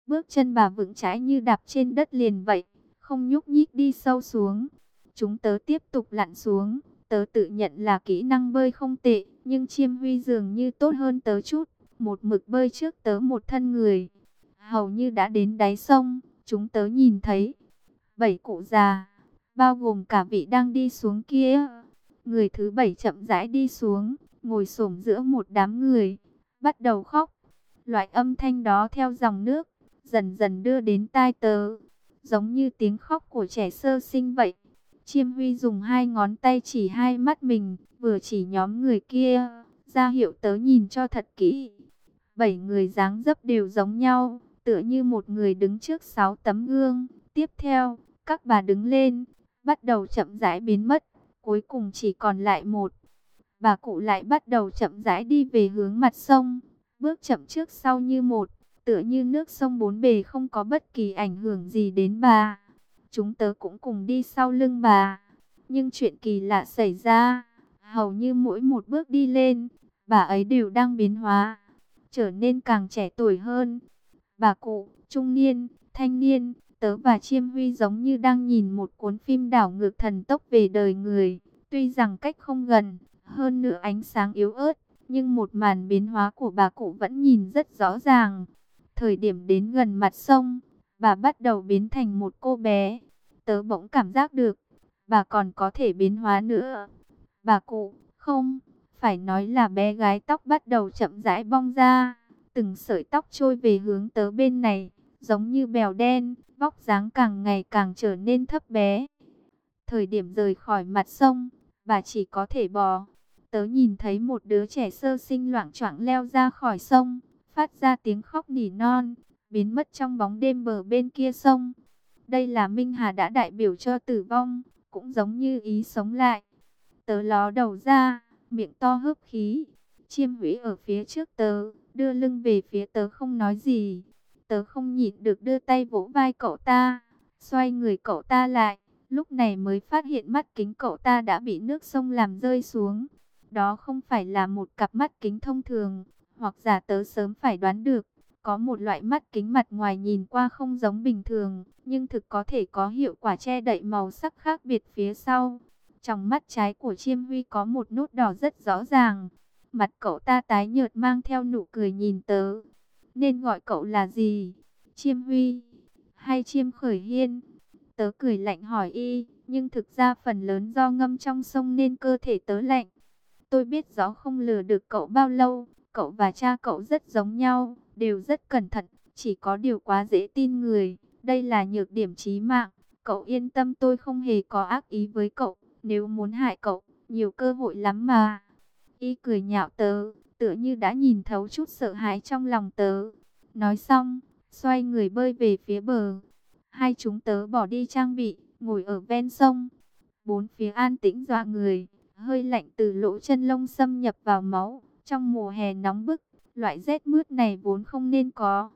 Bước chân bà vững chãi như đạp trên đất liền vậy, không nhúc nhích đi sâu xuống. Chúng tớ tiếp tục lặn xuống. Tớ tự nhận là kỹ năng bơi không tệ, nhưng Chiêm Huy dường như tốt hơn tớ chút. Một mực bơi trước tớ một thân người. Hầu như đã đến đáy sông, chúng tớ nhìn thấy 7 cụ già, bao gồm cả vị đang đi xuống kia. Người thứ 7 chậm rãi đi xuống, ngồi xổm giữa một đám người, bắt đầu khóc. Loại âm thanh đó theo dòng nước, dần dần đưa đến tai tớ, giống như tiếng khóc của trẻ sơ sinh vậy. Chiêm Huy dùng 2 ngón tay chỉ hai mắt mình, vừa chỉ nhóm người kia, ra hiệu tớ nhìn cho thật kỹ. 7 người dáng dấp đều giống nhau, tựa như một người đứng trước 6 tấm gương. Tiếp theo, các bà đứng lên, bắt đầu chậm rãi biến mất, cuối cùng chỉ còn lại một. Bà cụ lại bắt đầu chậm rãi đi về hướng mặt sông, bước chậm trước sau như một, tựa như nước sông bốn bề không có bất kỳ ảnh hưởng gì đến bà. Chúng tớ cũng cùng đi sau lưng bà. Nhưng chuyện kỳ lạ xảy ra, hầu như mỗi một bước đi lên, bà ấy đều đang biến hóa, trở nên càng trẻ tuổi hơn. Bà cụ, trung niên, thanh niên, tớ và Chiêm Huy giống như đang nhìn một cuốn phim đảo ngược thần tốc về đời người. Tuy rằng cách không gần, hơn nữa ánh sáng yếu ớt, nhưng một màn biến hóa của bà cụ vẫn nhìn rất rõ ràng. Thời điểm đến gần mặt sông, bà bắt đầu biến thành một cô bé. Tớ bỗng cảm giác được, bà còn có thể biến hóa nữa. Bà cụ, không, phải nói là bé gái tóc bắt đầu chậm rãi bong ra. Từng sợi tóc trôi về hướng tớ bên này, giống như bèo đen, vóc dáng càng ngày càng trở nên thấp bé. Thời điểm rời khỏi mặt sông, bà chỉ có thể bò. Tớ nhìn thấy một đứa trẻ sơ sinh loạng choạng leo ra khỏi sông, phát ra tiếng khóc nỉ non, biến mất trong bóng đêm bờ bên kia sông. Đây là Minh Hà đã đại biểu cho tử vong, cũng giống như ý sống lại. Tớ ló đầu ra, miệng to hớp khí. Chiêm Huy ở phía trước tớ, đưa lưng về phía tớ không nói gì. Tớ không nhịn được đưa tay vỗ vai cậu ta, xoay người cậu ta lại. Lúc này mới phát hiện mắt kính cậu ta đã bị nước sông làm rơi xuống. Đó không phải là một cặp mắt kính thông thường, hoặc giả tớ sớm phải đoán được. Có một loại mắt kính mặt ngoài nhìn qua không giống bình thường, nhưng thực có thể có hiệu quả che đậy màu sắc khác biệt phía sau. Trong mắt trái của Chiêm Huy có một nốt đỏ rất rõ ràng. Mặt cậu ta tái nhợt mang theo nụ cười nhìn tớ. Nên gọi cậu là gì? Chiêm Huy hay Chiêm Khởi Hiên? Tớ cười lạnh hỏi y, nhưng thực ra phần lớn do ngâm trong sông nên cơ thể tớ lạnh. Tôi biết rõ không lừa được cậu bao lâu, cậu và cha cậu rất giống nhau, đều rất cẩn thận, chỉ có điều quá dễ tin người. Đây là nhược điểm chí mạng, cậu yên tâm tôi không hề có ác ý với cậu, nếu muốn hại cậu, nhiều cơ hội lắm mà. Y cười nhạo tớ, tựa như đã nhìn thấu chút sợ hãi trong lòng tớ. Nói xong, xoay người bơi về phía bờ. Hai chúng tớ bỏ đi trang bị, ngồi ở ven sông. Bốn phía an tĩnh dọa người, hơi lạnh từ lỗ chân lông xâm nhập vào máu. Trong mùa hè nóng bức, loại rét mướt này vốn không nên có.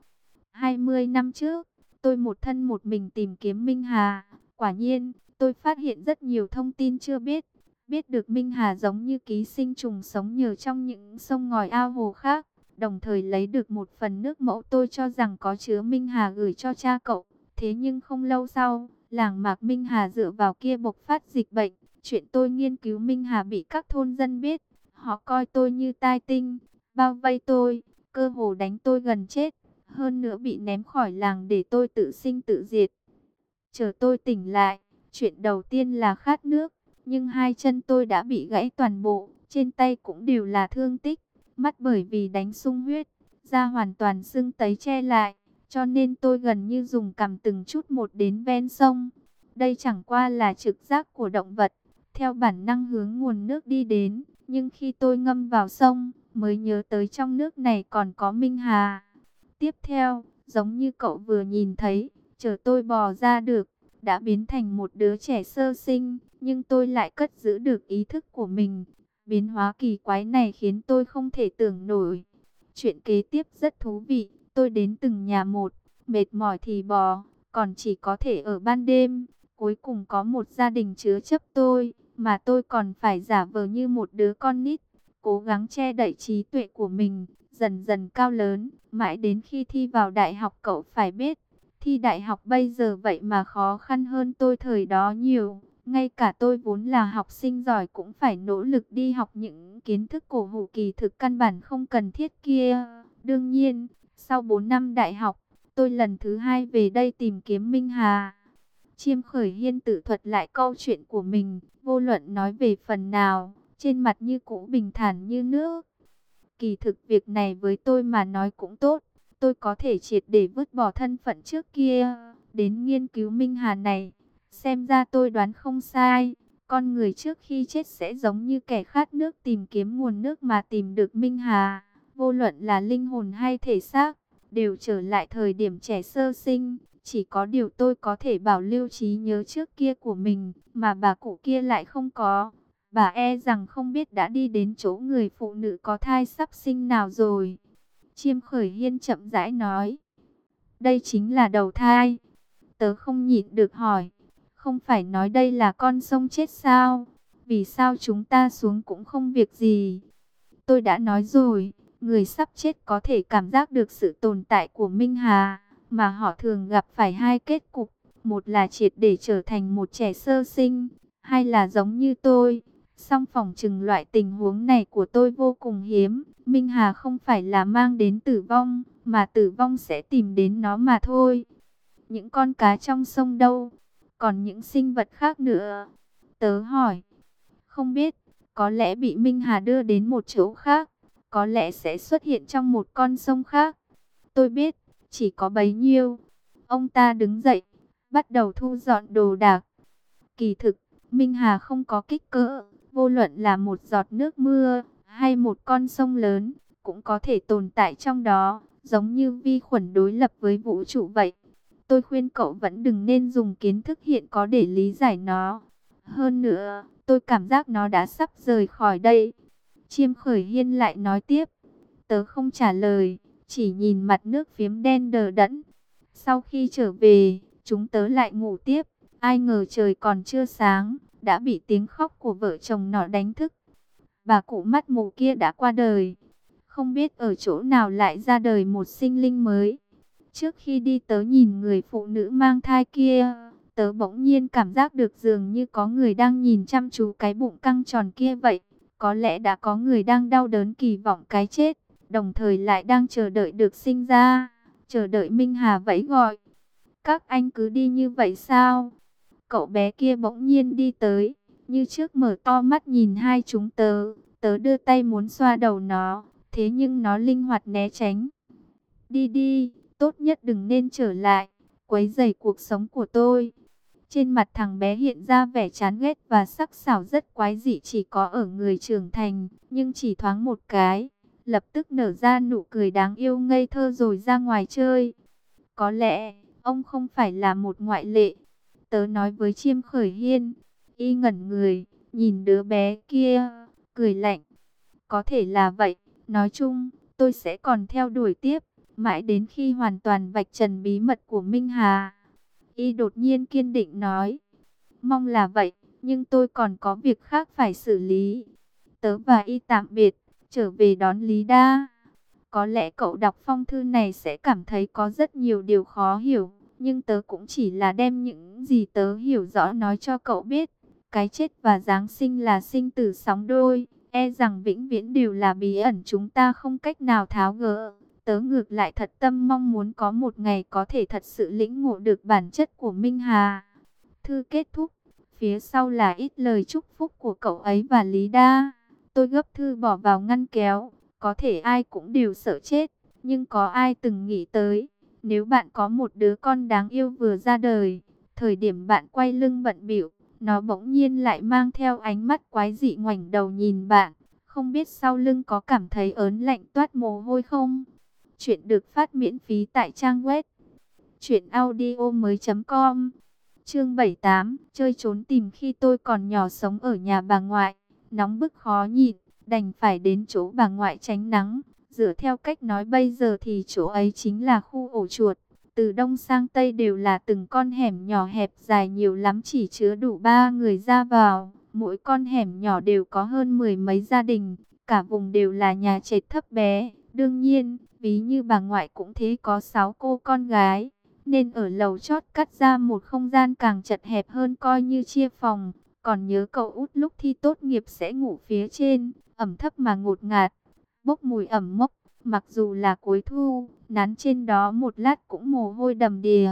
20 năm trước, tôi một thân một mình tìm kiếm Minh Hà. Quả nhiên, tôi phát hiện rất nhiều thông tin chưa biết. Biết được Minh Hà giống như ký sinh trùng sống nhờ trong những sông ngòi ao hồ khác. Đồng thời lấy được một phần nước mẫu tôi cho rằng có chứa Minh Hà gửi cho cha cậu. Thế nhưng không lâu sau, làng mạc Minh Hà dựa vào kia bộc phát dịch bệnh. Chuyện tôi nghiên cứu Minh Hà bị các thôn dân biết. Họ coi tôi như tai tinh, bao vây tôi, cơ hồ đánh tôi gần chết. Hơn nữa bị ném khỏi làng để tôi tự sinh tự diệt. Chờ tôi tỉnh lại, chuyện đầu tiên là khát nước. Nhưng hai chân tôi đã bị gãy toàn bộ, trên tay cũng đều là thương tích. Mắt bởi vì đánh sung huyết, da hoàn toàn sưng tấy che lại. Cho nên tôi gần như dùng cằm từng chút một đến ven sông. Đây chẳng qua là trực giác của động vật, theo bản năng hướng nguồn nước đi đến. Nhưng khi tôi ngâm vào sông, mới nhớ tới trong nước này còn có Minh Hà. Tiếp theo, giống như cậu vừa nhìn thấy, chờ tôi bò ra được, đã biến thành một đứa trẻ sơ sinh. Nhưng tôi lại cất giữ được ý thức của mình. Biến hóa kỳ quái này khiến tôi không thể tưởng nổi. Chuyện kế tiếp rất thú vị. Tôi đến từng nhà một, mệt mỏi thì bò, còn chỉ có thể ở ban đêm. Cuối cùng có một gia đình chứa chấp tôi, mà tôi còn phải giả vờ như một đứa con nít. cố gắng che đậy trí tuệ của mình, dần dần cao lớn, mãi đến khi thi vào đại học. Cậu phải biết, thi đại học bây giờ vậy mà khó khăn hơn tôi thời đó nhiều. Ngay cả tôi vốn là học sinh giỏi cũng phải nỗ lực đi học những kiến thức cổ hủ kỳ thực căn bản không cần thiết kia. Đương nhiên, sau 4 năm đại học, tôi lần thứ hai về đây tìm kiếm Minh Hà. Chiêm Khởi Hiên tự thuật lại câu chuyện của mình, vô luận nói về phần nào, trên mặt như cũ bình thản như nước. Kỳ thực việc này với tôi mà nói cũng tốt, tôi có thể triệt để vứt bỏ thân phận trước kia, đến nghiên cứu Minh Hà này. Xem ra tôi đoán không sai, con người trước khi chết sẽ giống như kẻ khát nước tìm kiếm nguồn nước mà tìm được Minh Hà. Vô luận là linh hồn hay thể xác, đều trở lại thời điểm trẻ sơ sinh. Chỉ có điều tôi có thể bảo lưu trí nhớ trước kia của mình, mà bà cụ kia lại không có. Bà e rằng không biết đã đi đến chỗ người phụ nữ có thai sắp sinh nào rồi. Chiêm Khởi Hiên chậm rãi nói. Đây chính là đầu thai. Tớ không nhịn được hỏi. Không phải nói đây là con sông chết sao? Vì sao chúng ta xuống cũng không việc gì? Tôi đã nói rồi, người sắp chết có thể cảm giác được sự tồn tại của Minh Hà, mà họ thường gặp phải hai kết cục. Một là triệt để trở thành một trẻ sơ sinh, hai là giống như tôi. Song phỏng chừng loại tình huống này của tôi vô cùng hiếm. Minh Hà không phải là mang đến tử vong, mà tử vong sẽ tìm đến nó mà thôi. Những con cá trong sông đâu? Còn những sinh vật khác nữa? Tớ hỏi. Không biết, có lẽ bị Minh Hà đưa đến một chỗ khác, có lẽ sẽ xuất hiện trong một con sông khác. Tôi biết, chỉ có bấy nhiêu. Ông ta đứng dậy, bắt đầu thu dọn đồ đạc. Kỳ thực, Minh Hà không có kích cỡ, vô luận là một giọt nước mưa hay một con sông lớn, cũng có thể tồn tại trong đó, giống như vi khuẩn đối lập với vũ trụ vậy. Tôi khuyên cậu vẫn đừng nên dùng kiến thức hiện có để lý giải nó. Hơn nữa, tôi cảm giác nó đã sắp rời khỏi đây. Chiêm Khởi Hiên lại nói tiếp. Tớ không trả lời, chỉ nhìn mặt nước phiếm đen đờ đẫn. Sau khi trở về, chúng tớ lại ngủ tiếp. Ai ngờ trời còn chưa sáng, đã bị tiếng khóc của vợ chồng nó đánh thức. Bà cụ mắt mù kia đã qua đời. Không biết ở chỗ nào lại ra đời một sinh linh mới. Trước khi đi tớ nhìn người phụ nữ mang thai kia, tớ bỗng nhiên cảm giác được dường như có người đang nhìn chăm chú cái bụng căng tròn kia vậy. Có lẽ đã có người đang đau đớn kỳ vọng cái chết, đồng thời lại đang chờ đợi được sinh ra, chờ đợi Minh Hà vẫy gọi. Các anh cứ đi như vậy sao? Cậu bé kia bỗng nhiên đi tới, như trước mở to mắt nhìn hai chúng tớ. Tớ đưa tay muốn xoa đầu nó, thế nhưng nó linh hoạt né tránh. Đi đi, tốt nhất đừng nên trở lại, quấy rầy cuộc sống của tôi. Trên mặt thằng bé hiện ra vẻ chán ghét và sắc sảo rất quái dị chỉ có ở người trưởng thành, nhưng chỉ thoáng một cái, lập tức nở ra nụ cười đáng yêu ngây thơ rồi ra ngoài chơi. Có lẽ, ông không phải là một ngoại lệ. Tớ nói với Chiêm Khởi Hiên. Y ngẩn người, nhìn đứa bé kia, cười lạnh. Có thể là vậy, nói chung, tôi sẽ còn theo đuổi tiếp, mãi đến khi hoàn toàn vạch trần bí mật của Minh Hà. Y đột nhiên kiên định nói. Mong là vậy, nhưng tôi còn có việc khác phải xử lý. Tớ và Y tạm biệt, trở về đón Lý Đa. Có lẽ cậu đọc phong thư này sẽ cảm thấy có rất nhiều điều khó hiểu, nhưng tớ cũng chỉ là đem những gì tớ hiểu rõ nói cho cậu biết. Cái chết và Giáng sinh là sinh tử sóng đôi, e rằng vĩnh viễn đều là bí ẩn chúng ta không cách nào tháo gỡ. Tớ ngược lại thật tâm mong muốn có một ngày có thể thật sự lĩnh ngộ được bản chất của Minh Hà. Thư kết thúc, phía sau là ít lời chúc phúc của cậu ấy và Lý Đa. Tôi gấp thư bỏ vào ngăn kéo. Có thể ai cũng đều sợ chết, nhưng có ai từng nghĩ tới, nếu bạn có một đứa con đáng yêu vừa ra đời, thời điểm bạn quay lưng bận bịu, nó bỗng nhiên lại mang theo ánh mắt quái dị ngoảnh đầu nhìn bạn, không biết sau lưng có cảm thấy ớn lạnh toát mồ hôi không? Chuyện được phát miễn phí tại trang web truyệnaudiomoi.com. Chương 78, chơi trốn tìm khi tôi còn nhỏ sống ở nhà bà ngoại, nóng bức khó nhịn, đành phải đến chỗ bà ngoại tránh nắng. Dựa theo cách nói bây giờ thì chỗ ấy chính là khu ổ chuột. Từ đông sang tây đều là từng con hẻm nhỏ hẹp dài nhiều lắm chỉ chứa đủ 3 người ra vào. Mỗi con hẻm nhỏ đều có hơn 10 mấy gia đình. cả vùng đều là nhà trệt thấp bé. Đương nhiên, ví như bà ngoại cũng thế, có 6 cô con gái, nên ở lầu chót cắt ra một không gian càng chật hẹp hơn, coi như chia phòng. Còn nhớ cậu út lúc thi tốt nghiệp sẽ ngủ phía trên, ẩm thấp mà ngột ngạt, bốc mùi ẩm mốc, mặc dù là cuối thu, nắn trên đó một lát cũng mồ hôi đầm đìa.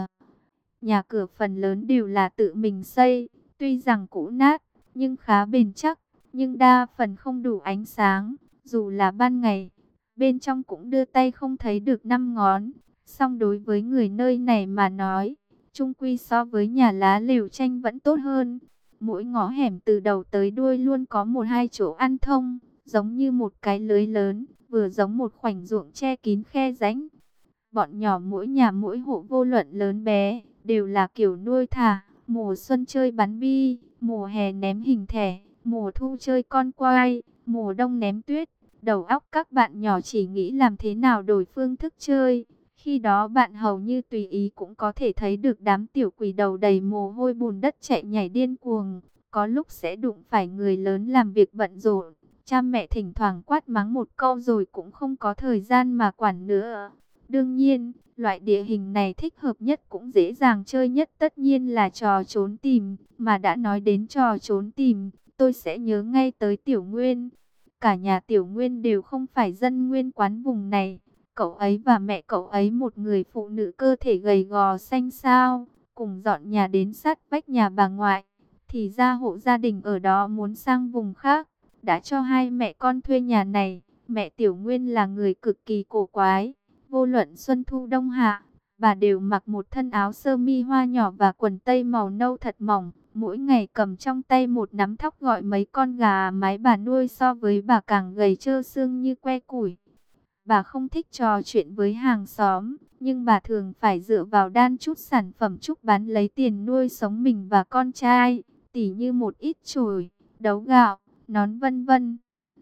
Nhà cửa phần lớn đều là tự mình xây, tuy rằng cũ nát, nhưng khá bền chắc, nhưng đa phần không đủ ánh sáng, dù là ban ngày, bên trong cũng đưa tay không thấy được 5 ngón. Song đối với người nơi này mà nói, chung quy so với nhà lá lều tranh vẫn tốt hơn. Mỗi ngõ hẻm từ đầu tới đuôi luôn có một hai chỗ ăn thông, giống như một cái lưới lớn, vừa giống một khoảnh ruộng che kín khe rãnh. Bọn nhỏ mỗi nhà mỗi hộ vô luận lớn bé, đều là kiểu nuôi thả, mùa xuân chơi bắn bi, mùa hè ném hình thẻ, mùa thu chơi con quay, mùa đông ném tuyết. Đầu óc các bạn nhỏ chỉ nghĩ làm thế nào đổi phương thức chơi. Khi đó bạn hầu như tùy ý cũng có thể thấy được đám tiểu quỷ đầu đầy mồ hôi bùn đất chạy nhảy điên cuồng. Có lúc sẽ đụng phải người lớn làm việc bận rộn, cha mẹ thỉnh thoảng quát mắng một câu rồi cũng không có thời gian mà quản nữa. Đương nhiên, loại địa hình này thích hợp nhất cũng dễ dàng chơi nhất tất nhiên là trò trốn tìm. Mà đã nói đến trò trốn tìm, tôi sẽ nhớ ngay tới Tiểu Nguyên. Cả nhà Tiểu Nguyên đều không phải dân nguyên quán vùng này. Cậu ấy và mẹ cậu ấy, một người phụ nữ cơ thể gầy gò xanh xao, cùng dọn nhà đến sát vách nhà bà ngoại. Thì ra hộ gia đình ở đó muốn sang vùng khác, đã cho hai mẹ con thuê nhà này. Mẹ Tiểu Nguyên là người cực kỳ cổ quái. Vô luận xuân thu đông hạ, bà đều mặc một thân áo sơ mi hoa nhỏ và quần tây màu nâu thật mỏng. Mỗi ngày cầm trong tay một nắm thóc gọi mấy con gà mái bà nuôi, so với bà càng gầy trơ xương như que củi. Bà không thích trò chuyện với hàng xóm, nhưng bà thường phải dựa vào đan chút sản phẩm trúc bán lấy tiền nuôi sống mình và con trai, tỉ như một ít chổi, đấu gạo, nón vân vân.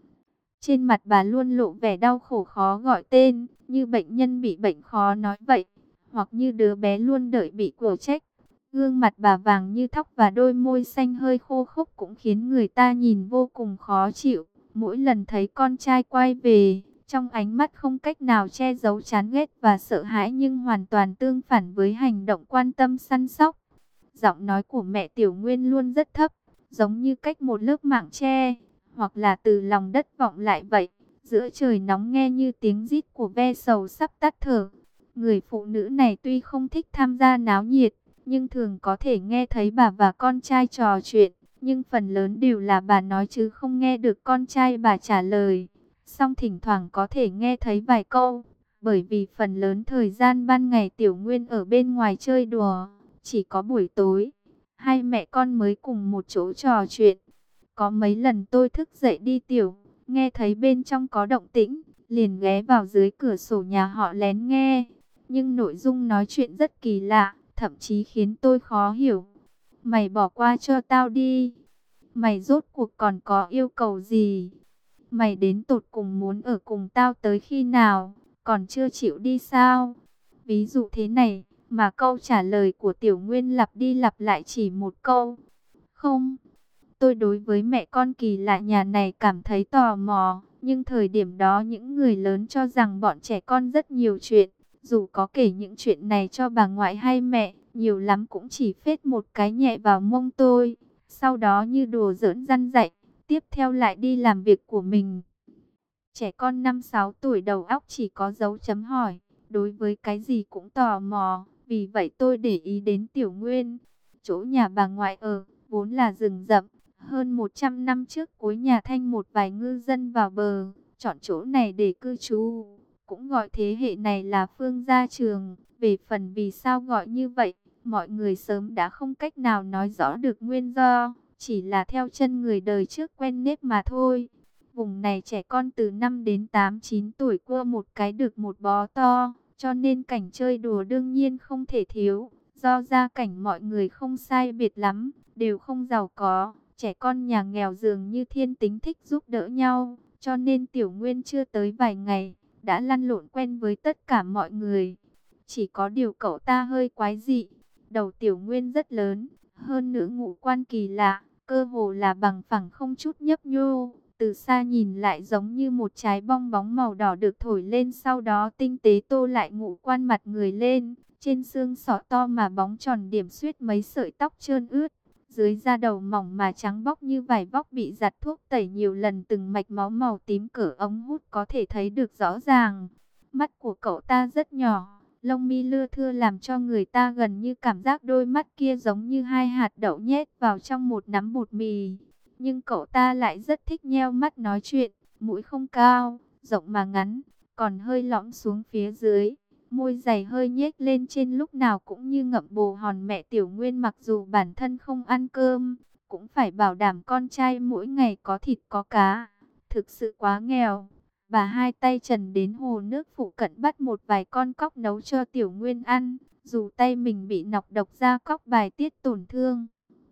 Trên mặt bà luôn lộ vẻ đau khổ khó gọi tên, như bệnh nhân bị bệnh khó nói vậy, hoặc như đứa bé luôn đợi bị quở trách. Gương mặt bà vàng như thóc và đôi môi xanh hơi khô khốc cũng khiến người ta nhìn vô cùng khó chịu. Mỗi lần thấy con trai quay về, trong ánh mắt không cách nào che giấu chán ghét và sợ hãi, nhưng hoàn toàn tương phản với hành động quan tâm săn sóc. Giọng nói của mẹ Tiểu Nguyên luôn rất thấp, giống như cách một lớp mảng tre, hoặc là từ lòng đất vọng lại vậy. Giữa trời nóng nghe như tiếng rít của ve sầu sắp tắt thở. Người phụ nữ này tuy không thích tham gia náo nhiệt, nhưng thường có thể nghe thấy bà và con trai trò chuyện. Nhưng phần lớn đều là bà nói chứ không nghe được con trai bà trả lời. Song thỉnh thoảng có thể nghe thấy vài câu, bởi vì phần lớn thời gian ban ngày Tiểu Nguyên ở bên ngoài chơi đùa. Chỉ có buổi tối, hai mẹ con mới cùng một chỗ trò chuyện. Có mấy lần tôi thức dậy đi tiểu, nghe thấy bên trong có động tĩnh, liền ghé vào dưới cửa sổ nhà họ lén nghe. Nhưng nội dung nói chuyện rất kỳ lạ, thậm chí khiến tôi khó hiểu. Mày bỏ qua cho tao đi. Mày rốt cuộc còn có yêu cầu gì? Mày đến tột cùng muốn ở cùng tao tới khi nào? Còn chưa chịu đi sao? Ví dụ thế này, mà câu trả lời của Tiểu Nguyên lặp đi lặp lại chỉ một câu. Không. Tôi đối với mẹ con kỳ lạ nhà này cảm thấy tò mò, nhưng thời điểm đó những người lớn cho rằng bọn trẻ con rất nhiều chuyện. Dù có kể những chuyện này cho bà ngoại hay mẹ, nhiều lắm cũng chỉ phết một cái nhẹ vào mông tôi. Sau đó như đùa giỡn răn dạy, tiếp theo lại đi làm việc của mình. Trẻ con 5-6 tuổi đầu óc chỉ có dấu chấm hỏi, đối với cái gì cũng tò mò. Vì vậy tôi để ý đến Tiểu Nguyên. Chỗ nhà bà ngoại ở, vốn là rừng rậm. Hơn 100 năm trước cuối nhà Thanh một vài ngư dân vào bờ, chọn chỗ này để cư trú. Cũng gọi thế hệ này là Phương Gia Trường. Về phần vì sao gọi như vậy, mọi người sớm đã không cách nào nói rõ được nguyên do. Chỉ là theo chân người đời trước quen nếp mà thôi. Vùng này trẻ con từ 5 đến 8-9 tuổi cua một cái được một bó to, cho nên cảnh chơi đùa đương nhiên không thể thiếu. Do gia cảnh mọi người không sai biệt lắm, đều không giàu có, trẻ con nhà nghèo dường như thiên tính thích giúp đỡ nhau, cho nên Tiểu Nguyên chưa tới vài ngày, đã lăn lộn quen với tất cả mọi người. Chỉ có điều cậu ta hơi quái dị, đầu Tiểu Nguyên rất lớn, hơn nữa ngũ quan kỳ lạ, cơ hồ là bằng phẳng không chút nhấp nhô. Từ xa nhìn lại giống như một trái bong bóng màu đỏ được thổi lên, sau đó tinh tế tô lại ngũ quan mặt người lên. Trên xương sọ to mà bóng tròn điểm xuyết mấy sợi tóc trơn ướt. Dưới da đầu mỏng mà trắng bóc như vải vóc bị giặt thuốc tẩy nhiều lần, từng mạch máu màu tím cỡ ống hút có thể thấy được rõ ràng. Mắt của cậu ta rất nhỏ, lông mi lưa thưa làm cho người ta gần như cảm giác đôi mắt kia giống như hai hạt đậu nhét vào trong một nắm bột mì. Nhưng cậu ta lại rất thích nheo mắt nói chuyện, mũi không cao, rộng mà ngắn, còn hơi lõm xuống phía dưới. Môi dày hơi nhếch lên trên, lúc nào cũng như ngậm bồ hòn. Mẹ Tiểu Nguyên mặc dù bản thân không ăn cơm, cũng phải bảo đảm con trai mỗi ngày có thịt có cá. Thực sự quá nghèo. Bà hai tay trần đến hồ nước phụ cận bắt một vài con cóc nấu cho Tiểu Nguyên ăn. Dù tay mình bị nọc độc da cóc bài tiết tổn thương,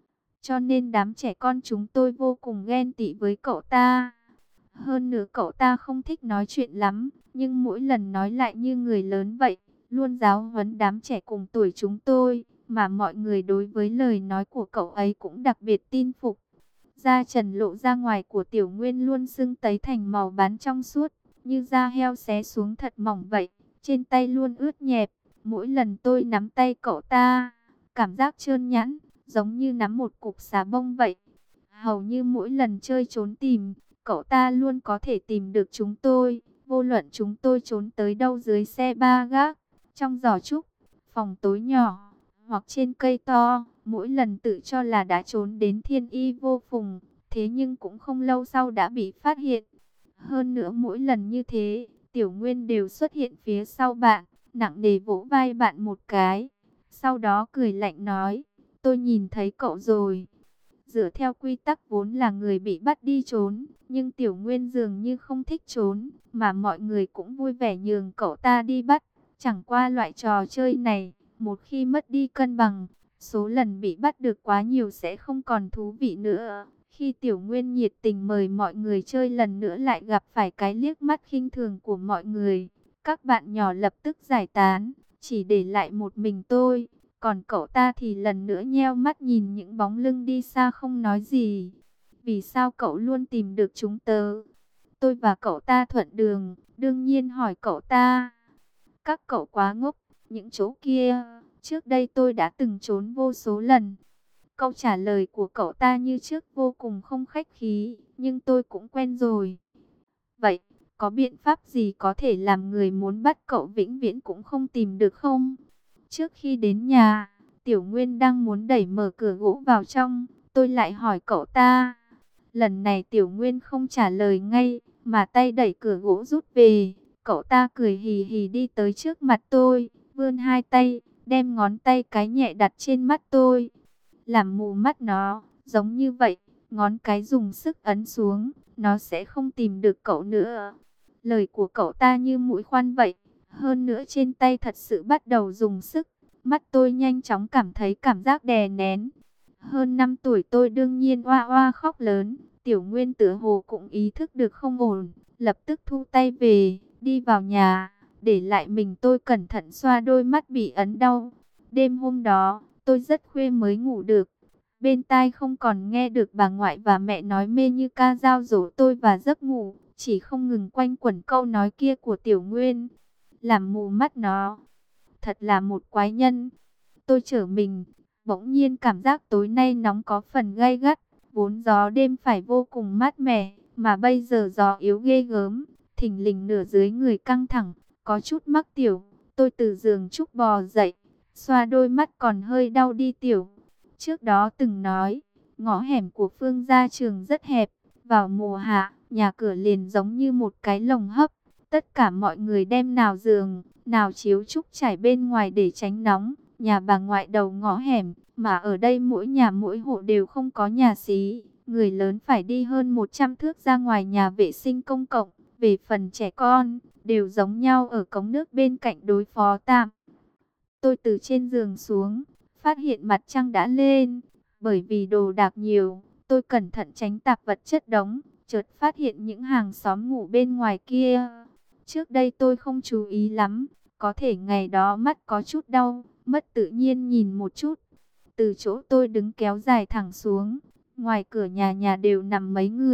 cho nên đám trẻ con chúng tôi vô cùng ghen tị với cậu ta. Hơn nữa cậu ta không thích nói chuyện lắm, nhưng mỗi lần nói lại như người lớn vậy, luôn giáo huấn đám trẻ cùng tuổi chúng tôi, mà mọi người đối với lời nói của cậu ấy cũng đặc biệt tin phục. Da trần lộ ra ngoài của Tiểu Nguyên luôn sưng tấy thành màu bán trong suốt, như da heo xé xuống thật mỏng vậy, trên tay luôn ướt nhẹp. Mỗi lần tôi nắm tay cậu ta, cảm giác trơn nhẵn, giống như nắm một cục xà bông vậy. Hầu như mỗi lần chơi trốn tìm, cậu ta luôn có thể tìm được chúng tôi, vô luận chúng tôi trốn tới đâu, dưới xe ba gác, trong giỏ trúc, phòng tối nhỏ, hoặc trên cây to. Mỗi lần tự cho là đã trốn đến thiên y vô phùng, thế nhưng cũng không lâu sau đã bị phát hiện. Hơn nữa mỗi lần như thế, Tiểu Nguyên đều xuất hiện phía sau bạn, nặng nề vỗ vai bạn một cái, sau đó cười lạnh nói, tôi nhìn thấy cậu rồi. Dựa theo quy tắc vốn là người bị bắt đi trốn, nhưng Tiểu Nguyên dường như không thích trốn, mà mọi người cũng vui vẻ nhường cậu ta đi bắt. Chẳng qua loại trò chơi này, một khi mất đi cân bằng, số lần bị bắt được quá nhiều sẽ không còn thú vị nữa. Khi Tiểu Nguyên nhiệt tình mời mọi người chơi lần nữa, lại gặp phải cái liếc mắt khinh thường của mọi người. Các bạn nhỏ lập tức giải tán, chỉ để lại một mình tôi. Còn cậu ta thì lần nữa nheo mắt nhìn những bóng lưng đi xa không nói gì. Vì sao cậu luôn tìm được chúng tớ? Tôi và cậu ta thuận đường, đương nhiên hỏi cậu ta. Các cậu quá ngốc, những chỗ kia, trước đây tôi đã từng trốn vô số lần. Câu trả lời của cậu ta như trước vô cùng không khách khí, nhưng tôi cũng quen rồi. Vậy, có biện pháp gì có thể làm người muốn bắt cậu vĩnh viễn cũng không tìm được không? Trước khi đến nhà, Tiểu Nguyên đang muốn đẩy mở cửa gỗ vào trong, tôi lại hỏi cậu ta. Lần này Tiểu Nguyên không trả lời ngay, mà tay đẩy cửa gỗ rút về. Cậu ta cười hì hì đi tới trước mặt tôi, vươn hai tay, đem ngón tay cái nhẹ đặt trên mắt tôi. Làm mù mắt nó, giống như vậy, ngón cái dùng sức ấn xuống, nó sẽ không tìm được cậu nữa. Lời của cậu ta như mũi khoan vậy. Hơn nữa trên tay thật sự bắt đầu dùng sức. Mắt tôi nhanh chóng cảm thấy cảm giác đè nén. Hơn 5 tuổi tôi đương nhiên oa oa khóc lớn. Tiểu Nguyên tựa hồ cũng ý thức được không ổn, lập tức thu tay về, đi vào nhà, để lại mình tôi cẩn thận xoa đôi mắt bị ấn đau. Đêm hôm đó, tôi rất khuya mới ngủ được. Bên tai không còn nghe được bà ngoại và mẹ nói mê như ca dao dỗ tôi và giấc ngủ, chỉ không ngừng quanh quẩn câu nói kia của Tiểu Nguyên. Làm mù mắt nó. Thật là một quái nhân. Tôi trở mình, bỗng nhiên cảm giác tối nay nóng có phần gay gắt. Vốn gió đêm phải vô cùng mát mẻ, mà bây giờ gió yếu ghê gớm. Thình lình nửa dưới người căng thẳng, có chút mắc tiểu. Tôi từ giường trúc bò dậy, xoa đôi mắt còn hơi đau đi tiểu. Trước đó từng nói, ngõ hẻm của Phương Gia Trường rất hẹp. Vào mùa hạ, nhà cửa liền giống như một cái lồng hấp. Tất cả mọi người đem nào giường, nào chiếu trúc trải bên ngoài để tránh nóng. Nhà bà ngoại đầu ngõ hẻm, mà ở đây mỗi nhà mỗi hộ đều không có nhà xí. Người lớn phải đi hơn 100 thước ra ngoài nhà vệ sinh công cộng. Về phần trẻ con, đều giống nhau ở cống nước bên cạnh đối phó tạm. Tôi từ trên giường xuống, phát hiện mặt trăng đã lên. Bởi vì đồ đạc nhiều, tôi cẩn thận tránh tạp vật chất đống, chợt phát hiện những hàng xóm ngủ bên ngoài kia. Trước đây tôi không chú ý lắm, có thể ngày đó mắt có chút đau, mất tự nhiên nhìn một chút. Từ chỗ tôi đứng kéo dài thẳng xuống, ngoài cửa nhà nhà đều nằm mấy người,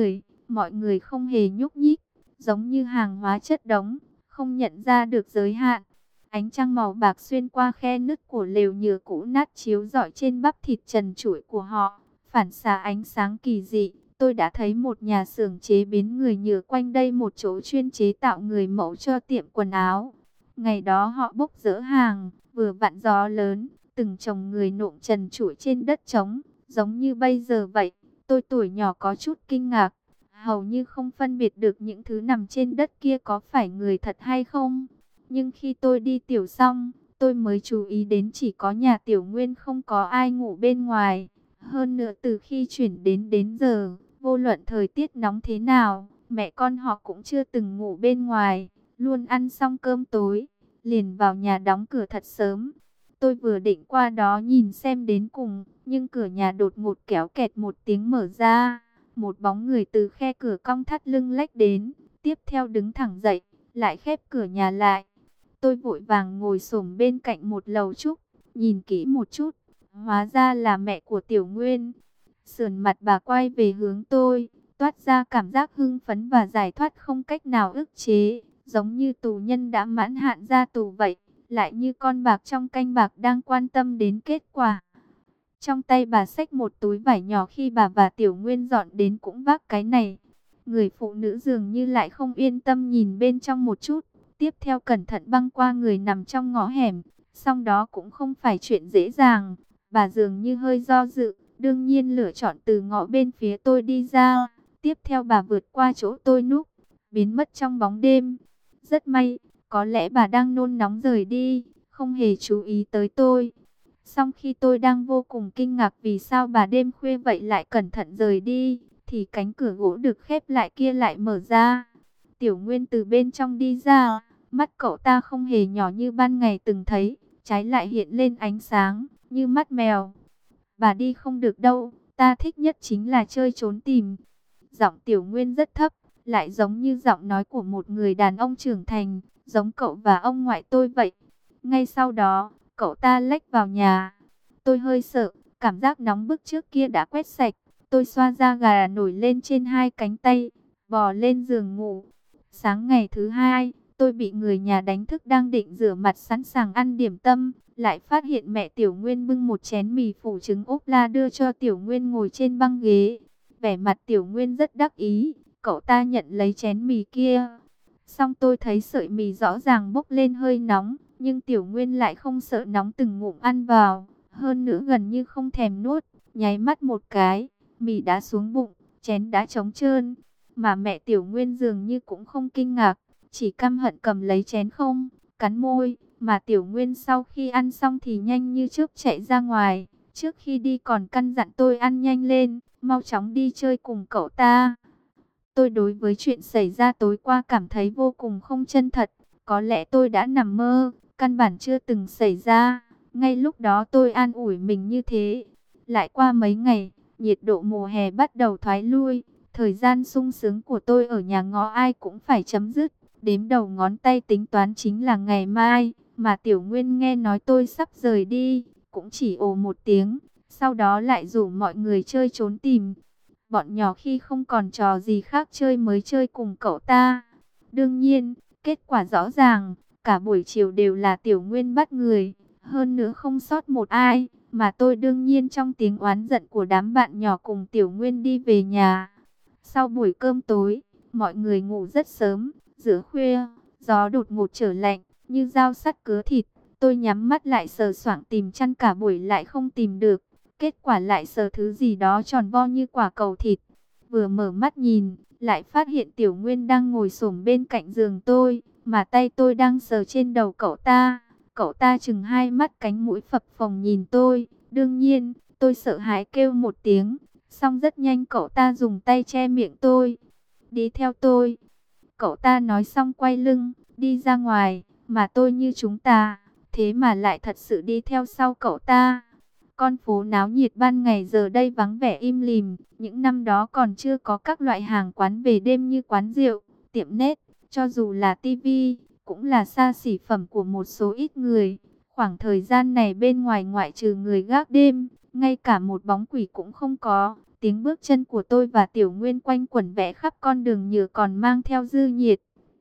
mọi người không hề nhúc nhích, giống như hàng hóa chất đống, không nhận ra được giới hạn. Ánh trăng màu bạc xuyên qua khe nứt của lều nhựa cũ nát chiếu rọi trên bắp thịt trần trụi của họ, phản xạ ánh sáng kỳ dị. Tôi đã thấy một nhà xưởng chế biến người nhựa quanh đây, một chỗ chuyên chế tạo người mẫu cho tiệm quần áo. Ngày đó họ bốc dỡ hàng, vừa vặn gió lớn, từng chồng người nộm trần trụi trên đất trống, giống như bây giờ vậy. Tôi tuổi nhỏ có chút kinh ngạc, hầu như không phân biệt được những thứ nằm trên đất kia có phải người thật hay không. Nhưng khi tôi đi tiểu xong, tôi mới chú ý đến chỉ có nhà Tiểu Nguyên, không có ai ngủ bên ngoài. Hơn nữa từ khi chuyển đến giờ, vô luận thời tiết nóng thế nào, mẹ con họ cũng chưa từng ngủ bên ngoài, luôn ăn xong cơm tối, liền vào nhà đóng cửa thật sớm. Tôi vừa định qua đó nhìn xem đến cùng, nhưng cửa nhà đột ngột kéo kẹt một tiếng mở ra. Một bóng người từ khe cửa cong thắt lưng lách đến, tiếp theo đứng thẳng dậy, lại khép cửa nhà lại. Tôi vội vàng ngồi xổm bên cạnh một lầu trúc, nhìn kỹ một chút, hóa ra là mẹ của Tiểu Nguyên. Sườn mặt bà quay về hướng tôi, toát ra cảm giác hưng phấn và giải thoát không cách nào ức chế, giống như tù nhân đã mãn hạn ra tù vậy, lại như con bạc trong canh bạc đang quan tâm đến kết quả. Trong tay bà xách một túi vải nhỏ, khi bà và Tiểu Nguyên dọn đến cũng vác cái này. Người phụ nữ dường như lại không yên tâm nhìn bên trong một chút, tiếp theo cẩn thận băng qua người nằm trong ngõ hẻm, song đó cũng không phải chuyện dễ dàng. Bà dường như hơi do dự, đương nhiên lựa chọn từ ngõ bên phía tôi đi ra. Tiếp theo bà vượt qua chỗ tôi núp, biến mất trong bóng đêm. Rất may, có lẽ bà đang nôn nóng rời đi, không hề chú ý tới tôi. Song khi tôi đang vô cùng kinh ngạc vì sao bà đêm khuya vậy lại cẩn thận rời đi, thì cánh cửa gỗ được khép lại kia lại mở ra. Tiểu Nguyên từ bên trong đi ra, mắt cậu ta không hề nhỏ như ban ngày từng thấy, trái lại hiện lên ánh sáng, như mắt mèo. Bà đi không được đâu, ta thích nhất chính là chơi trốn tìm. Giọng Tiểu Nguyên rất thấp, lại giống như giọng nói của một người đàn ông trưởng thành, giống cậu và ông ngoại tôi vậy. Ngay sau đó, cậu ta lách vào nhà. Tôi hơi sợ, cảm giác nóng bức trước kia đã quét sạch. Tôi xoa da gà nổi lên trên hai cánh tay, bò lên giường ngủ. Sáng ngày thứ hai, tôi bị người nhà đánh thức đang định rửa mặt sẵn sàng ăn điểm tâm, lại phát hiện mẹ Tiểu Nguyên bưng một chén mì phủ trứng ốp la đưa cho Tiểu Nguyên ngồi trên băng ghế. Vẻ mặt Tiểu Nguyên rất đắc ý, cậu ta nhận lấy chén mì kia. Xong tôi thấy sợi mì rõ ràng bốc lên hơi nóng, nhưng Tiểu Nguyên lại không sợ nóng, từng ngụm ăn vào, hơn nữa gần như không thèm nuốt, nháy mắt một cái, mì đã xuống bụng, chén đã trống trơn. Mà mẹ Tiểu Nguyên dường như cũng không kinh ngạc, chỉ căm hận cầm lấy chén không, cắn môi. Mà Tiểu Nguyên sau khi ăn xong thì nhanh như chớp chạy ra ngoài, trước khi đi còn căn dặn tôi ăn nhanh lên, mau chóng đi chơi cùng cậu ta. Tôi đối với chuyện xảy ra tối qua cảm thấy vô cùng không chân thật, có lẽ tôi đã nằm mơ, căn bản chưa từng xảy ra. Ngay lúc đó tôi an ủi mình như thế. Lại qua mấy ngày, nhiệt độ mùa hè bắt đầu thoái lui, thời gian sung sướng của tôi ở nhà ngó ai cũng phải chấm dứt. Đếm đầu ngón tay tính toán chính là ngày mai, mà Tiểu Nguyên nghe nói tôi sắp rời đi, cũng chỉ ồ một tiếng, sau đó lại rủ mọi người chơi trốn tìm. Bọn nhỏ khi không còn trò gì khác chơi mới chơi cùng cậu ta. Đương nhiên, kết quả rõ ràng, cả buổi chiều đều là Tiểu Nguyên bắt người, hơn nữa không sót một ai, mà tôi đương nhiên trong tiếng oán giận của đám bạn nhỏ cùng Tiểu Nguyên đi về nhà. Sau buổi cơm tối, mọi người ngủ rất sớm, giữa khuya, gió đột ngột trở lạnh, như dao sắt cứa thịt. Tôi nhắm mắt lại sờ soạng tìm chăn cả buổi lại không tìm được. Kết quả lại sờ thứ gì đó tròn vo như quả cầu thịt. Vừa mở mắt nhìn, lại phát hiện Tiểu Nguyên đang ngồi xổm bên cạnh giường tôi, mà tay tôi đang sờ trên đầu cậu ta. Cậu ta chừng hai mắt, cánh mũi phập phồng nhìn tôi. Đương nhiên, tôi sợ hãi kêu một tiếng. Xong rất nhanh cậu ta dùng tay che miệng tôi. Đi theo tôi. Cậu ta nói xong quay lưng, đi ra ngoài, mà tôi như chúng ta. Thế mà lại thật sự đi theo sau cậu ta. Con phố náo nhiệt ban ngày giờ đây vắng vẻ im lìm. Những năm đó còn chưa có các loại hàng quán về đêm như quán rượu, tiệm nét. Cho dù là tivi, cũng là xa xỉ phẩm của một số ít người. Khoảng thời gian này bên ngoài ngoại trừ người gác đêm, ngay cả một bóng quỷ cũng không có. tiếng bước chân của tôi và Tiểu Nguyên quanh quẩn vẽ khắp con đường nhựa còn mang theo dư nhiệt.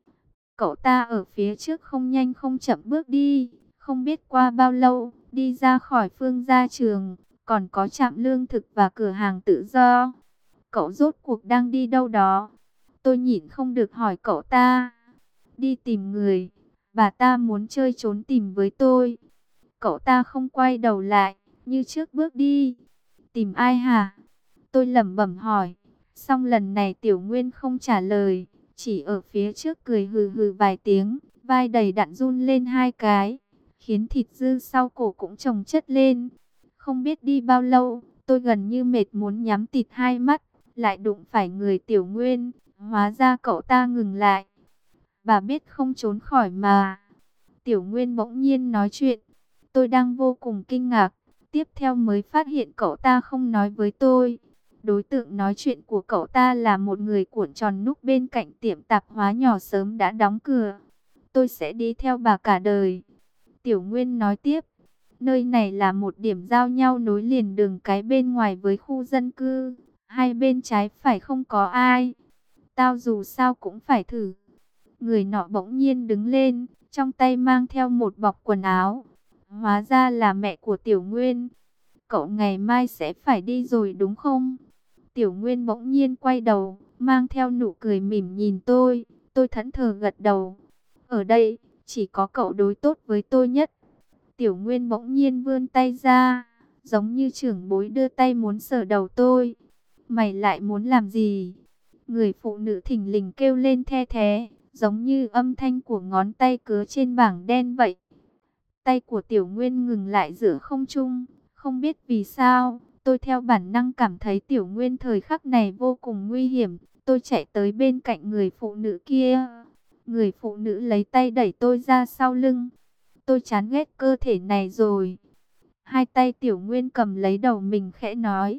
Cậu ta ở phía trước không nhanh không chậm bước đi, không biết qua bao lâu, đi ra khỏi Phương Gia Trường, còn có trạm lương thực và cửa hàng tự do. Cậu rốt cuộc đang đi đâu đó? Tôi nhịn không được hỏi cậu ta. Đi tìm người, bà ta muốn chơi trốn tìm với tôi. Cậu ta không quay đầu lại, như trước bước đi. Tìm ai hả? Tôi lẩm bẩm hỏi. Xong lần này Tiểu Nguyên không trả lời, chỉ ở phía trước cười hừ hừ vài tiếng, vai đầy đặn run lên hai cái, khiến thịt dư sau cổ cũng chồng chất lên. Không biết đi bao lâu, tôi gần như mệt muốn nhắm tịt hai mắt, lại đụng phải người Tiểu Nguyên. Hóa ra cậu ta ngừng lại. Bà biết không trốn khỏi mà. Tiểu Nguyên bỗng nhiên nói chuyện. Tôi đang vô cùng kinh ngạc. Tiếp theo mới phát hiện cậu ta không nói với tôi. Đối tượng nói chuyện của cậu ta là một người cuộn tròn núp bên cạnh tiệm tạp hóa nhỏ sớm đã đóng cửa. Tôi sẽ đi theo bà cả đời. Tiểu Nguyên nói tiếp. Nơi này là một điểm giao nhau nối liền đường cái bên ngoài với khu dân cư. Hai bên trái phải không có ai. Tao dù sao cũng phải thử. Người nọ bỗng nhiên đứng lên, trong tay mang theo một bọc quần áo. Hóa ra là mẹ của Tiểu Nguyên. Cậu ngày mai sẽ phải đi rồi đúng không? Tiểu Nguyên bỗng nhiên quay đầu, mang theo nụ cười mỉm nhìn tôi. Tôi thẫn thờ gật đầu. Ở đây, chỉ có cậu đối tốt với tôi nhất. Tiểu Nguyên bỗng nhiên vươn tay ra, giống như trưởng bối đưa tay muốn sờ đầu tôi. Mày lại muốn làm gì? Người phụ nữ thình lình kêu lên the thé, giống như âm thanh của ngón tay cứa trên bảng đen vậy. Tay của Tiểu Nguyên ngừng lại giữa không trung, không biết vì sao, tôi theo bản năng cảm thấy Tiểu Nguyên thời khắc này vô cùng nguy hiểm. Tôi chạy tới bên cạnh người phụ nữ kia. Người phụ nữ lấy tay đẩy tôi ra sau lưng. Tôi chán ghét cơ thể này rồi. Hai tay Tiểu Nguyên cầm lấy đầu mình khẽ nói.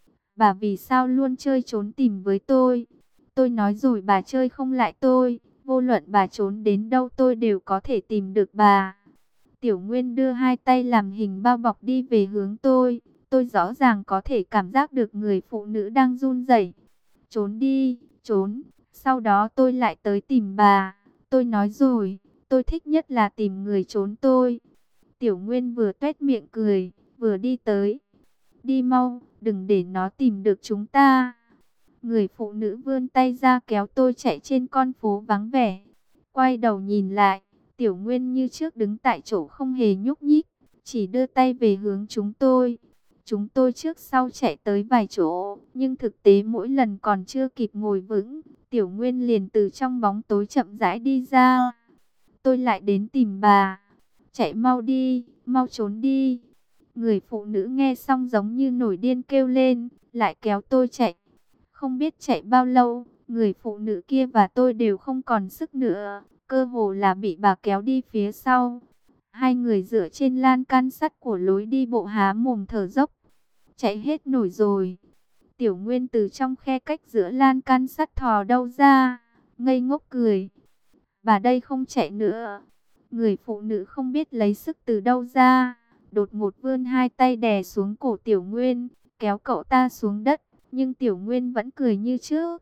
Bà vì sao luôn chơi trốn tìm với tôi? Tôi nói rồi bà chơi không lại tôi. Vô luận bà trốn đến đâu tôi đều có thể tìm được bà. Tiểu Nguyên đưa hai tay làm hình bao bọc đi về hướng tôi. Tôi rõ ràng có thể cảm giác được người phụ nữ đang run rẩy. Trốn đi, trốn. Sau đó tôi lại tới tìm bà. Tôi nói rồi, tôi thích nhất là tìm người trốn tôi. Tiểu Nguyên vừa tuét miệng cười, vừa đi tới. Đi mau, đừng để nó tìm được chúng ta. Người phụ nữ vươn tay ra kéo tôi chạy trên con phố vắng vẻ. Quay đầu nhìn lại, Tiểu Nguyên như trước đứng tại chỗ không hề nhúc nhích, chỉ đưa tay về hướng chúng tôi. Chúng tôi trước sau chạy tới vài chỗ, nhưng thực tế mỗi lần còn chưa kịp ngồi vững, Tiểu Nguyên liền từ trong bóng tối chậm rãi đi ra. Tôi lại đến tìm bà. Chạy mau đi, mau trốn đi. Người phụ nữ nghe xong giống như nổi điên kêu lên, lại kéo tôi chạy. Không biết chạy bao lâu, người phụ nữ kia và tôi đều không còn sức nữa, cơ hồ là bị bà kéo đi phía sau. Hai người dựa trên lan can sắt của lối đi bộ há mồm thở dốc. Chạy hết nổi rồi. Tiểu Nguyên từ trong khe cách giữa lan can sắt thò đâu ra, ngây ngốc cười. Bà đây không chạy nữa. Người phụ nữ không biết lấy sức từ đâu ra, đột ngột vươn hai tay đè xuống cổ Tiểu Nguyên, kéo cậu ta xuống đất, nhưng Tiểu Nguyên vẫn cười như trước.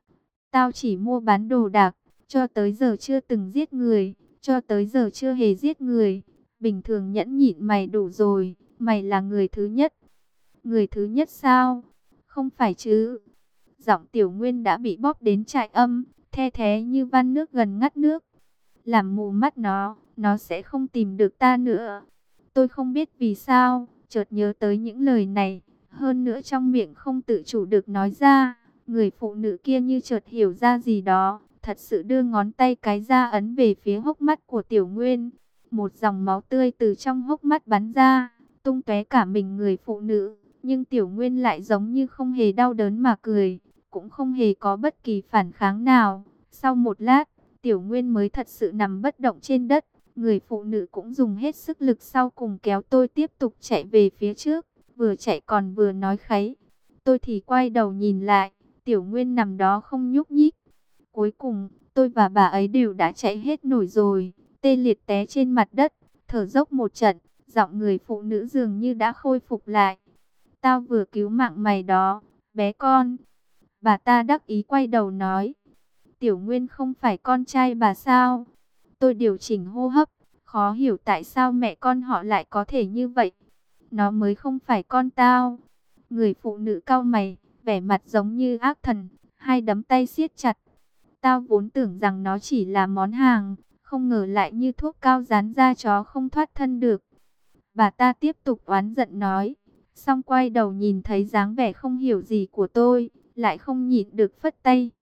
Tao chỉ mua bán đồ đạc, cho tới giờ chưa từng giết người, cho tới giờ chưa hề giết người. Bình thường nhẫn nhịn mày đủ rồi, mày là người thứ nhất. Người thứ nhất sao? Không phải chứ. Giọng Tiểu Nguyên đã bị bóp đến trại âm, the thé như van nước gần ngắt nước. Làm mù mắt nó sẽ không tìm được ta nữa. Tôi không biết vì sao, chợt nhớ tới những lời này, hơn nữa trong miệng không tự chủ được nói ra. Người phụ nữ kia như chợt hiểu ra gì đó, thật sự đưa ngón tay cái ra ấn về phía hốc mắt của Tiểu Nguyên. Một dòng máu tươi từ trong hốc mắt bắn ra, tung tóe cả mình người phụ nữ, nhưng Tiểu Nguyên lại giống như không hề đau đớn mà cười, cũng không hề có bất kỳ phản kháng nào. Sau một lát, Tiểu Nguyên mới thật sự nằm bất động trên đất. Người phụ nữ cũng dùng hết sức lực sau cùng kéo tôi tiếp tục chạy về phía trước, vừa chạy còn vừa nói kháy. Tôi thì quay đầu nhìn lại, Tiểu Nguyên nằm đó không nhúc nhích. Cuối cùng, tôi và bà ấy đều đã chạy hết nổi rồi, tê liệt té trên mặt đất, thở dốc một trận, giọng người phụ nữ dường như đã khôi phục lại. Tao vừa cứu mạng mày đó, bé con. Bà ta đắc ý quay đầu nói, Tiểu Nguyên không phải con trai bà sao? Tôi điều chỉnh hô hấp, khó hiểu tại sao mẹ con họ lại có thể như vậy. Nó mới không phải con tao. Người phụ nữ cau mày, vẻ mặt giống như ác thần, hai đấm tay siết chặt. Tao vốn tưởng rằng nó chỉ là món hàng, không ngờ lại như thuốc cao dán da chó không thoát thân được. Bà ta tiếp tục oán giận nói, xong quay đầu nhìn thấy dáng vẻ không hiểu gì của tôi, lại không nhịn được phất tay.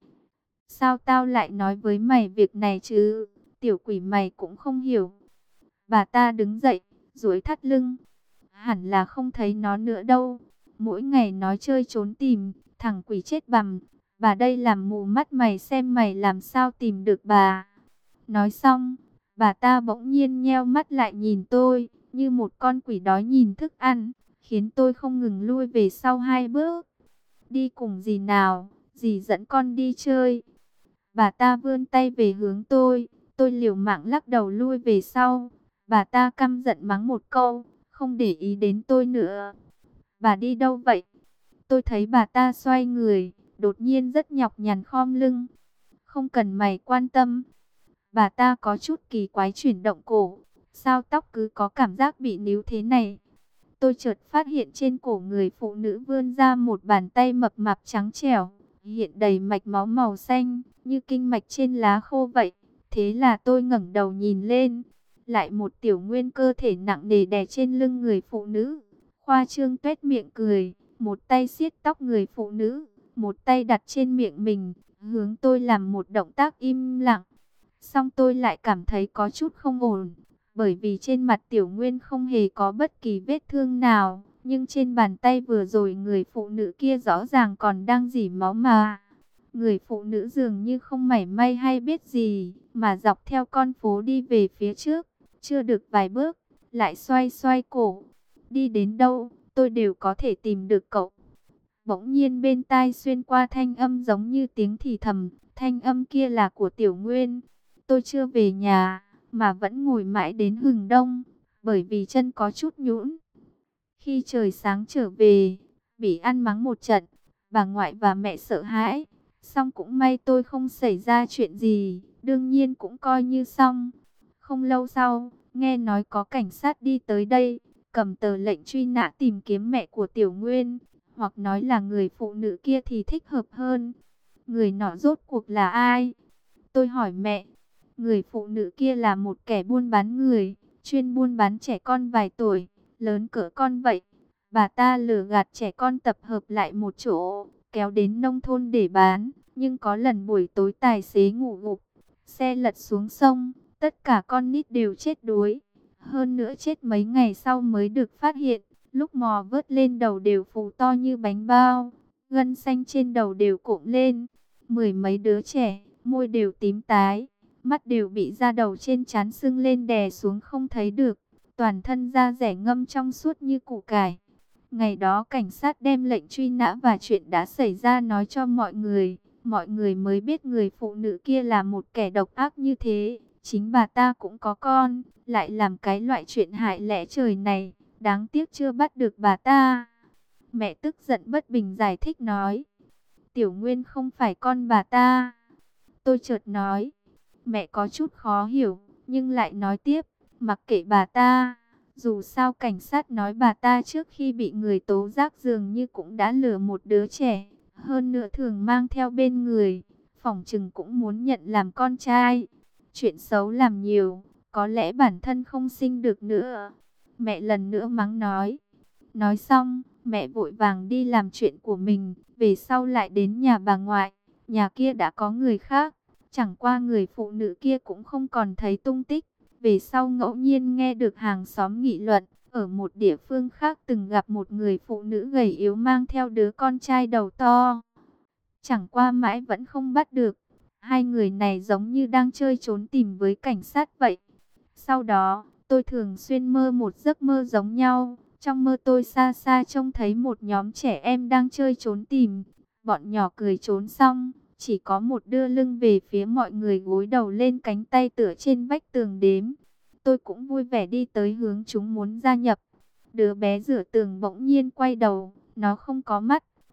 Sao tao lại nói với mày việc này chứ, tiểu quỷ mày cũng không hiểu. Bà ta đứng dậy, duỗi thắt lưng. Hẳn là không thấy nó nữa đâu. Mỗi ngày nói chơi trốn tìm, thằng quỷ chết bằm. Bà đây làm mù mắt mày xem mày làm sao tìm được bà. Nói xong, bà ta bỗng nhiên nheo mắt lại nhìn tôi, như một con quỷ đói nhìn thức ăn, khiến tôi không ngừng lui về sau hai bước. Đi cùng dì nào, dì dẫn con đi chơi. Bà ta vươn tay về hướng tôi liều mạng lắc đầu lui về sau. Bà ta căm giận mắng một câu, không để ý đến tôi nữa. Bà đi đâu vậy? Tôi thấy bà ta xoay người, đột nhiên rất nhọc nhằn khom lưng. Không cần mày quan tâm. Bà ta có chút kỳ quái chuyển động cổ. Sao tóc cứ có cảm giác bị níu thế này? Tôi chợt phát hiện trên cổ người phụ nữ vươn ra một bàn tay mập mạp trắng trẻo, hiện đầy mạch máu màu xanh, như kinh mạch trên lá khô vậy. Thế là tôi ngẩng đầu nhìn lên, lại một tiểu nguyên cơ thể nặng nề đè trên lưng người phụ nữ. Khoa trương tuét miệng cười, một tay siết tóc người phụ nữ, một tay đặt trên miệng mình, hướng tôi làm một động tác im lặng. Xong tôi lại cảm thấy có chút không ổn, bởi vì trên mặt tiểu nguyên không hề có bất kỳ vết thương nào, nhưng trên bàn tay vừa rồi người phụ nữ kia rõ ràng còn đang rỉ máu mà. Người phụ nữ dường như không mảy may hay biết gì, mà dọc theo con phố đi về phía trước, chưa được vài bước, lại xoay xoay cổ. Đi đến đâu, tôi đều có thể tìm được cậu. Bỗng nhiên bên tai xuyên qua thanh âm giống như tiếng thì thầm, thanh âm kia là của Tiểu Nguyên. Tôi chưa về nhà, mà vẫn ngồi mãi đến hừng đông, bởi vì chân có chút nhũn. Khi trời sáng trở về, bị ăn mắng một trận, bà ngoại và mẹ sợ hãi. Xong cũng may tôi không xảy ra chuyện gì, đương nhiên cũng coi như xong. Không lâu sau, nghe nói có cảnh sát đi tới đây, cầm tờ lệnh truy nã tìm kiếm mẹ của Tiểu Nguyên, hoặc nói là người phụ nữ kia thì thích hợp hơn. Người nọ rốt cuộc là ai? Tôi hỏi mẹ. Người phụ nữ kia là một kẻ buôn bán người, chuyên buôn bán trẻ con vài tuổi, lớn cỡ con vậy. Bà ta lừa gạt trẻ con tập hợp lại một chỗ, kéo đến nông thôn để bán. Nhưng có lần buổi tối tài xế ngủ gục, xe lật xuống sông, tất cả con nít đều chết đuối. Hơn nữa chết mấy ngày sau mới được phát hiện, lúc mò vớt lên đầu đều phù to như bánh bao, gân xanh trên đầu đều cộm lên. Mười mấy đứa trẻ, môi đều tím tái, mắt đều bị da đầu trên trán sưng lên đè xuống không thấy được, toàn thân da rẻ ngâm trong suốt như củ cải. Ngày đó cảnh sát đem lệnh truy nã và chuyện đã xảy ra nói cho mọi người mới biết người phụ nữ kia là một kẻ độc ác như thế. Chính bà ta cũng có con, lại làm cái loại chuyện hại lẽ trời này, đáng tiếc chưa bắt được bà ta. Mẹ tức giận bất bình giải thích nói, Tiểu Nguyên không phải con bà ta. Tôi chợt nói, mẹ có chút khó hiểu, nhưng lại nói tiếp, mặc kệ bà ta. Dù sao cảnh sát nói bà ta trước khi bị người tố giác dường như cũng đã lừa một đứa trẻ. Hơn nữa thường mang theo bên người, phỏng chừng cũng muốn nhận làm con trai. Chuyện xấu làm nhiều, có lẽ bản thân không sinh được nữa. Mẹ lần nữa mắng nói. Nói xong, mẹ vội vàng đi làm chuyện của mình, về sau lại đến nhà bà ngoại. Nhà kia đã có người khác, chẳng qua người phụ nữ kia cũng không còn thấy tung tích. Về sau ngẫu nhiên nghe được hàng xóm nghị luận, ở một địa phương khác từng gặp một người phụ nữ gầy yếu mang theo đứa con trai đầu to. Chẳng qua mãi vẫn không bắt được. Hai người này giống như đang chơi trốn tìm với cảnh sát vậy. Sau đó, tôi thường xuyên mơ một giấc mơ giống nhau. Trong mơ tôi xa xa trông thấy một nhóm trẻ em đang chơi trốn tìm. Bọn nhỏ cười trốn xong, chỉ có một đưa lưng về phía mọi người gối đầu lên cánh tay tựa trên vách tường đếm. Tôi cũng vui vẻ đi tới hướng chúng muốn gia nhập. Đứa bé rửa tường bỗng nhiên quay đầu, nó không có mắt,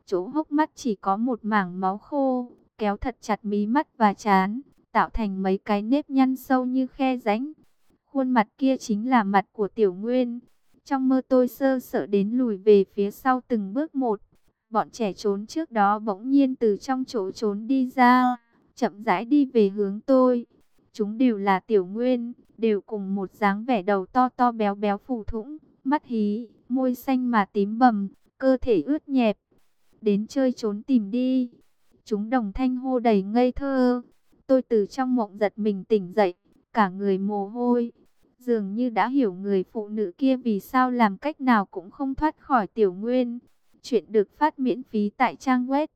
chỗ hốc mắt chỉ có một mảng máu khô, kéo thật chặt mí mắt và trán, tạo thành mấy cái nếp nhăn sâu như khe rãnh. Khuôn mặt kia chính là mặt của Tiểu Nguyên. Trong mơ tôi sơ sợ đến lùi về phía sau từng bước một. Bọn trẻ trốn trước đó bỗng nhiên từ trong chỗ trốn đi ra, chậm rãi đi về hướng tôi. Chúng đều là Tiểu Nguyên, đều cùng một dáng vẻ, đầu to to béo béo phù thủng, mắt hí, môi xanh mà tím bầm, cơ thể ướt nhẹp. Đến chơi trốn tìm đi. Chúng đồng thanh hô đầy ngây thơ. Tôi từ trong mộng giật mình tỉnh dậy, cả người mồ hôi. Dường như đã hiểu người phụ nữ kia vì sao làm cách nào cũng không thoát khỏi Tiểu Nguyên. Chuyện được phát miễn phí tại trang web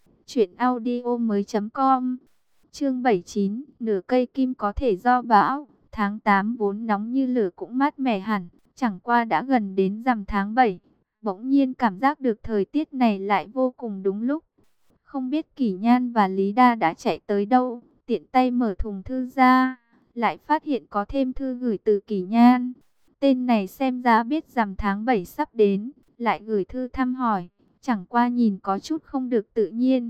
truyệnaudiomoi.com. Chương 79, nửa cây kim có thể do bão. Tháng 8 vốn nóng như lửa cũng mát mẻ hẳn, chẳng qua đã gần đến rằm tháng 7. Bỗng nhiên cảm giác được thời tiết này lại vô cùng đúng lúc. Không biết Kỷ Nhan và Lý Đa đã chạy tới đâu, tiện tay mở thùng thư ra, lại phát hiện có thêm thư gửi từ Kỷ Nhan. Tên này xem ra biết rằm tháng 7 sắp đến, lại gửi thư thăm hỏi, chẳng qua nhìn có chút không được tự nhiên.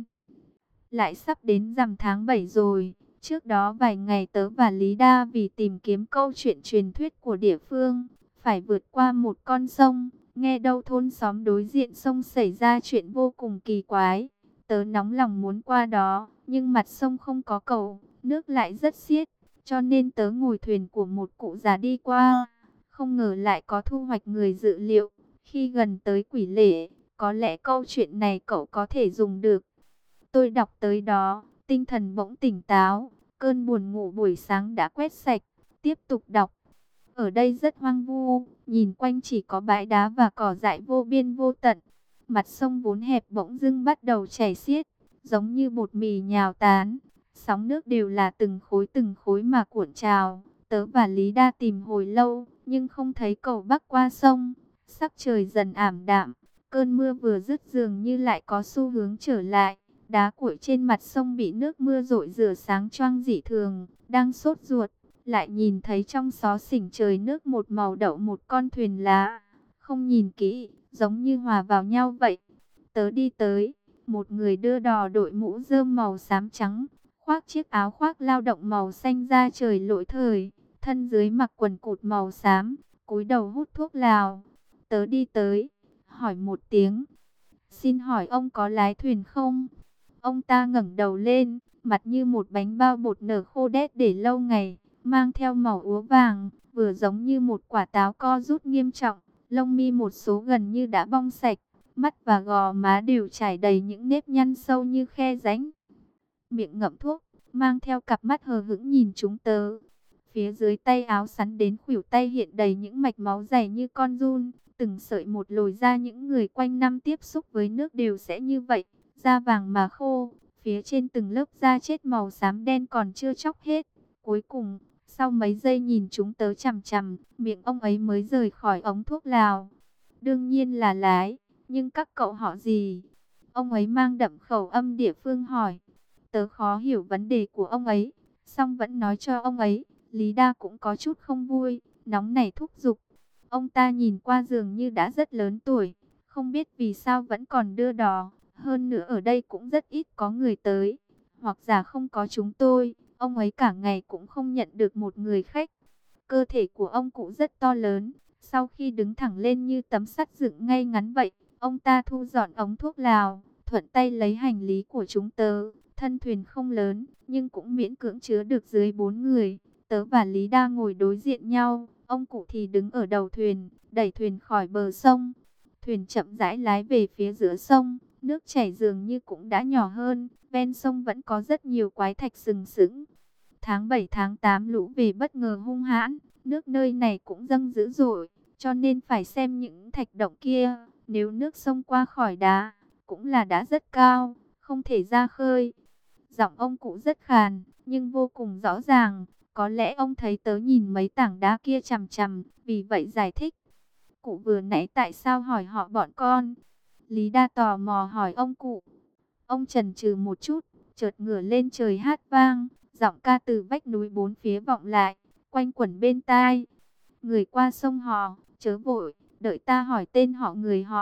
Lại sắp đến rằm tháng 7 rồi, trước đó vài ngày tớ và Lý Đa vì tìm kiếm câu chuyện truyền thuyết của địa phương, phải vượt qua một con sông, nghe đâu thôn xóm đối diện sông xảy ra chuyện vô cùng kỳ quái. Tớ nóng lòng muốn qua đó, nhưng mặt sông không có cầu, nước lại rất xiết, cho nên tớ ngồi thuyền của một cụ già đi qua. Không ngờ lại có thu hoạch người dự liệu. Khi gần tới Quỷ Lệ, có lẽ câu chuyện này cậu có thể dùng được. Tôi đọc tới đó, tinh thần bỗng tỉnh táo, cơn buồn ngủ buổi sáng đã quét sạch, tiếp tục đọc. Ở đây rất hoang vu, nhìn quanh chỉ có bãi đá và cỏ dại vô biên vô tận. Mặt sông vốn hẹp bỗng dưng bắt đầu chảy xiết, giống như bột mì nhào tán. Sóng nước đều là từng khối mà cuộn trào. Tớ và Lý Đa tìm hồi lâu, nhưng không thấy cầu bắc qua sông. Sắc trời dần ảm đạm, cơn mưa vừa dứt dường như lại có xu hướng trở lại. Đá cuội trên mặt sông bị nước mưa rội rửa sáng choang dị thường, đang sốt ruột. Lại nhìn thấy trong xó xỉnh trời nước một màu đậu một con thuyền lá. Không nhìn kỹ, giống như hòa vào nhau vậy. Tớ đi tới, một người đưa đò đội mũ rơm màu xám trắng, khoác chiếc áo khoác lao động màu xanh da trời lỗi thời, thân dưới mặc quần cụt màu xám, cúi đầu hút thuốc lào. Tớ đi tới, hỏi một tiếng, xin hỏi ông có lái thuyền không? Ông ta ngẩng đầu lên, mặt như một bánh bao bột nở khô đét để lâu ngày, mang theo màu úa vàng, vừa giống như một quả táo co rút nghiêm trọng, lông mi một số gần như đã bong sạch, mắt và gò má đều trải đầy những nếp nhăn sâu như khe rãnh. Miệng ngậm thuốc, mang theo cặp mắt hờ hững nhìn chúng tớ. Phía dưới tay áo sắn đến khuỷu tay hiện đầy những mạch máu dày như con giun, từng sợi một lồi ra. Những người quanh năm tiếp xúc với nước đều sẽ như vậy, da vàng mà khô, phía trên từng lớp da chết màu xám đen còn chưa chóc hết. Cuối cùng, sau mấy giây nhìn chúng tớ chằm chằm, miệng ông ấy mới rời khỏi ống thuốc lào. Đương nhiên là lái, nhưng các cậu họ gì? Ông ấy mang đậm khẩu âm địa phương hỏi. Tớ khó hiểu vấn đề của ông ấy, song vẫn nói cho ông ấy. Lý Đa cũng có chút không vui, nóng nảy thúc giục. Ông ta nhìn qua dường như đã rất lớn tuổi, không biết vì sao vẫn còn đưa đò. Hơn nữa ở đây cũng rất ít có người tới, hoặc giả không có chúng tôi, ông ấy cả ngày cũng không nhận được một người khách. Cơ thể của ông cụ rất to lớn, sau khi đứng thẳng lên như tấm sắt dựng ngay ngắn vậy. Ông ta thu dọn ống thuốc lào, thuận tay lấy hành lý của chúng tớ. Thân thuyền không lớn, nhưng cũng miễn cưỡng chứa được dưới 4 người. Tớ và Lý Đa ngồi đối diện nhau, ông cụ thì đứng ở đầu thuyền, đẩy thuyền khỏi bờ sông. Thuyền chậm rãi lái về phía giữa sông, nước chảy dường như cũng đã nhỏ hơn, ven sông vẫn có rất nhiều quái thạch sừng sững. Tháng 7 tháng 8 lũ về bất ngờ hung hãn, nước nơi này cũng dâng dữ dội, cho nên phải xem những thạch động kia. Nếu nước sông qua khỏi đá, cũng là đá rất cao, không thể ra khơi. Giọng ông cụ rất khàn, nhưng vô cùng rõ ràng. Có lẽ ông thấy tớ nhìn mấy tảng đá kia chằm chằm, vì vậy giải thích. Cụ vừa nãy tại sao hỏi họ bọn con? Lý Đa tò mò hỏi ông cụ. Ông chần chừ một chút, chợt ngửa lên trời hát vang, giọng ca từ vách núi bốn phía vọng lại, quanh quẩn bên tai. Người qua sông Hò, chớ vội, đợi ta hỏi tên họ người Hò,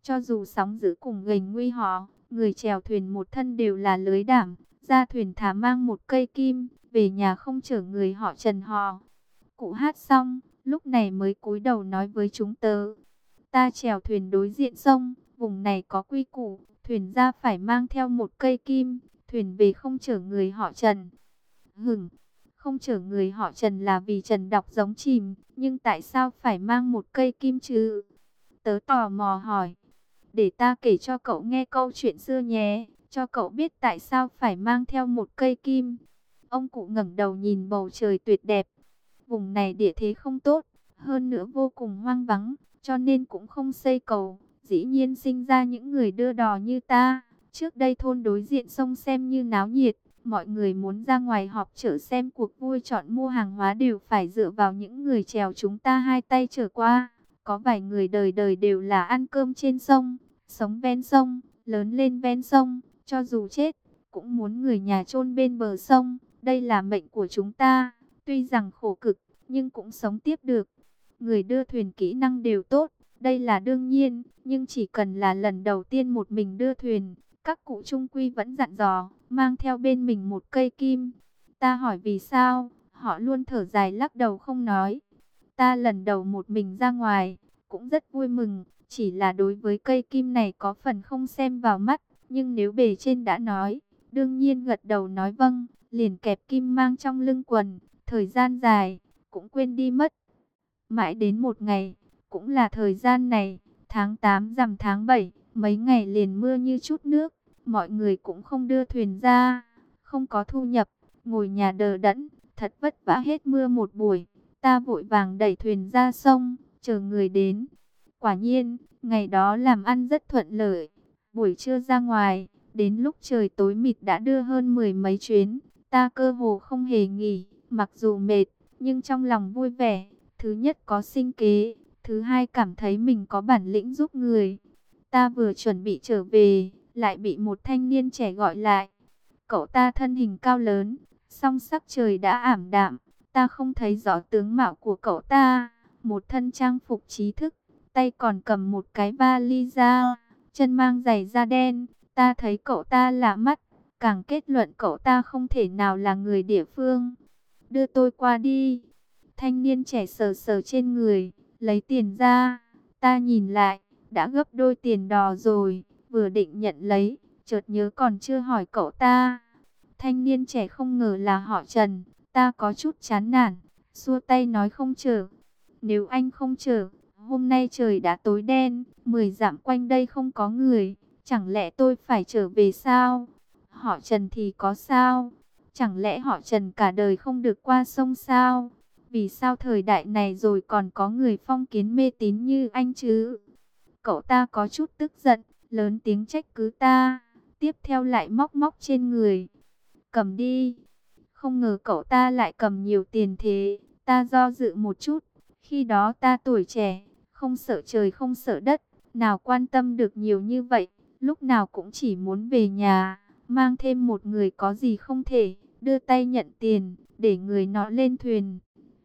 Cho dù sóng dữ cùng gành nguy họ, người chèo thuyền một thân đều là lưới đảm, ra thuyền thả mang một cây kim, về nhà không chở người họ Trần họ. Cụ hát xong, lúc này mới cúi đầu nói với chúng tớ. Ta chèo thuyền đối diện sông, vùng này có quy củ, thuyền ra phải mang theo một cây kim, thuyền về không chở người họ Trần. Hửng, không chở người họ Trần là vì Trần đọc giống chìm, nhưng tại sao phải mang một cây kim chứ? Tớ tò mò hỏi. Để ta kể cho cậu nghe câu chuyện xưa nhé, cho cậu biết tại sao phải mang theo một cây kim. Ông cụ ngẩng đầu nhìn bầu trời tuyệt đẹp. Vùng này địa thế không tốt, hơn nữa vô cùng hoang vắng, cho nên cũng không xây cầu. Dĩ nhiên sinh ra những người đưa đò như ta. Trước đây thôn đối diện sông xem như náo nhiệt, mọi người muốn ra ngoài họp chợ xem cuộc vui chọn mua hàng hóa đều phải dựa vào những người chèo chúng ta hai tay trở qua. Có vài người đời đời đều là ăn cơm trên sông, sống ven sông, lớn lên ven sông, cho dù chết, cũng muốn người nhà chôn bên bờ sông. Đây là mệnh của chúng ta, tuy rằng khổ cực, nhưng cũng sống tiếp được. Người đưa thuyền kỹ năng đều tốt, đây là đương nhiên, nhưng chỉ cần là lần đầu tiên một mình đưa thuyền, các cụ trung quy vẫn dặn dò, mang theo bên mình một cây kim. Ta hỏi vì sao, họ luôn thở dài lắc đầu không nói. Ta lần đầu một mình ra ngoài, cũng rất vui mừng, chỉ là đối với cây kim này có phần không xem vào mắt, nhưng nếu bề trên đã nói, đương nhiên gật đầu nói vâng, liền kẹp kim mang trong lưng quần, thời gian dài, cũng quên đi mất. Mãi đến một ngày, cũng là thời gian này, tháng 8 rằm tháng 7, mấy ngày liền mưa như chút nước, mọi người cũng không đưa thuyền ra, không có thu nhập, ngồi nhà đờ đẫn, thật vất vả hết mưa một buổi. Ta vội vàng đẩy thuyền ra sông, chờ người đến. Quả nhiên, ngày đó làm ăn rất thuận lợi. Buổi trưa ra ngoài, đến lúc trời tối mịt đã đưa hơn 10 mấy chuyến. Ta cơ hồ không hề nghỉ, mặc dù mệt, nhưng trong lòng vui vẻ. Thứ nhất có sinh kế, thứ hai cảm thấy mình có bản lĩnh giúp người. Ta vừa chuẩn bị trở về, lại bị một thanh niên trẻ gọi lại. Cậu ta thân hình cao lớn, song sắc trời đã ảm đạm. Ta không thấy rõ tướng mạo của cậu ta, một thân trang phục trí thức, tay còn cầm một cái vali da, chân mang giày da đen. Ta thấy cậu ta lạ mắt, càng kết luận cậu ta không thể nào là người địa phương. Đưa tôi qua đi. Thanh niên trẻ sờ sờ trên người, lấy tiền ra. Ta nhìn lại, đã gấp đôi tiền đò rồi, vừa định nhận lấy, chợt nhớ còn chưa hỏi cậu ta. Thanh niên trẻ không ngờ là họ Trần. Ta có chút chán nản, xua tay nói không chở. Nếu anh không chở, hôm nay trời đã tối đen, 10 dặm quanh đây không có người, chẳng lẽ tôi phải trở về sao? Họ Trần thì có sao? Chẳng lẽ họ Trần cả đời không được qua sông sao? Vì sao thời đại này rồi còn có người phong kiến mê tín như anh chứ? Cậu ta có chút tức giận, lớn tiếng trách cứ ta, tiếp theo lại móc móc trên người. Cầm đi. Không ngờ cậu ta lại cầm nhiều tiền thế. Ta do dự một chút. Khi đó ta tuổi trẻ, không sợ trời không sợ đất, nào quan tâm được nhiều như vậy. Lúc nào cũng chỉ muốn về nhà, mang thêm một người có gì không thể, đưa tay nhận tiền, để người nó lên thuyền.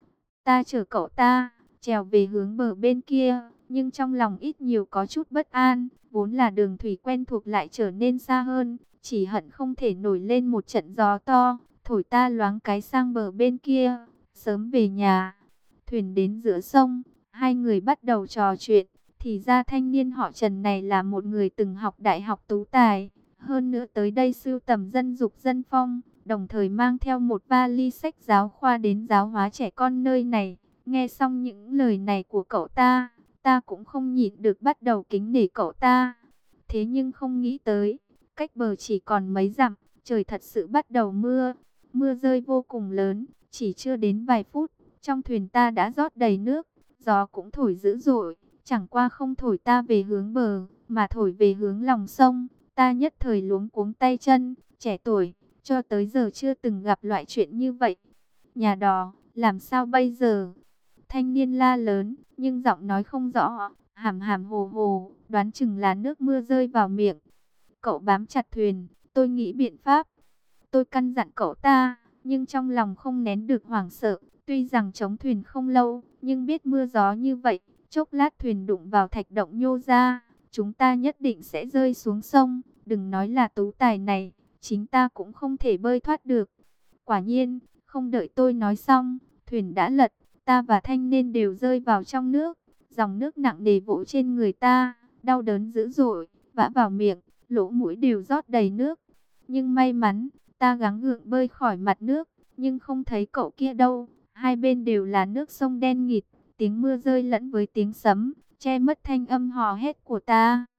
Ta chở cậu ta, trèo về hướng bờ bên kia, nhưng trong lòng ít nhiều có chút bất an, vốn là đường thủy quen thuộc lại trở nên xa hơn, chỉ hận không thể nổi lên một trận gió to, thổi ta loáng cái sang bờ bên kia, sớm về nhà. Thuyền đến giữa sông, hai người bắt đầu trò chuyện, thì ra thanh niên họ Trần này là một người từng học đại học tú tài, hơn nữa tới đây sưu tầm dân dục dân phong, đồng thời mang theo một vali sách giáo khoa đến giáo hóa trẻ con nơi này. Nghe xong những lời này của cậu ta, ta cũng không nhịn được bắt đầu kính nể cậu ta. Thế nhưng không nghĩ tới, cách bờ chỉ còn mấy dặm, trời thật sự bắt đầu mưa. Mưa rơi vô cùng lớn, chỉ chưa đến vài phút, trong thuyền ta đã rót đầy nước, gió cũng thổi dữ dội, chẳng qua không thổi ta về hướng bờ, mà thổi về hướng lòng sông. Ta nhất thời luống cuống tay chân, trẻ tuổi, cho tới giờ chưa từng gặp loại chuyện như vậy. Nhà đò, làm sao bây giờ? Thanh niên la lớn, nhưng giọng nói không rõ, hàm hàm hồ hồ, đoán chừng là nước mưa rơi vào miệng. Cậu bám chặt thuyền, tôi nghĩ biện pháp. Tôi căn dặn cậu ta, nhưng trong lòng không nén được hoảng sợ. Tuy rằng chống thuyền không lâu, nhưng biết mưa gió như vậy, chốc lát thuyền đụng vào thạch động nhô ra. chúng ta nhất định sẽ rơi xuống sông. Đừng nói là tú tài này, chính ta cũng không thể bơi thoát được. Quả nhiên, không đợi tôi nói xong, thuyền đã lật, ta và thanh niên đều rơi vào trong nước. Dòng nước nặng nề vỗ trên người ta, đau đớn dữ dội, vã vào miệng, lỗ mũi đều rót đầy nước. Nhưng may mắn, ta gắng gượng bơi khỏi mặt nước, nhưng không thấy cậu kia đâu. Hai bên đều là nước sông đen nghịt, tiếng mưa rơi lẫn với tiếng sấm, che mất thanh âm hò hét của ta.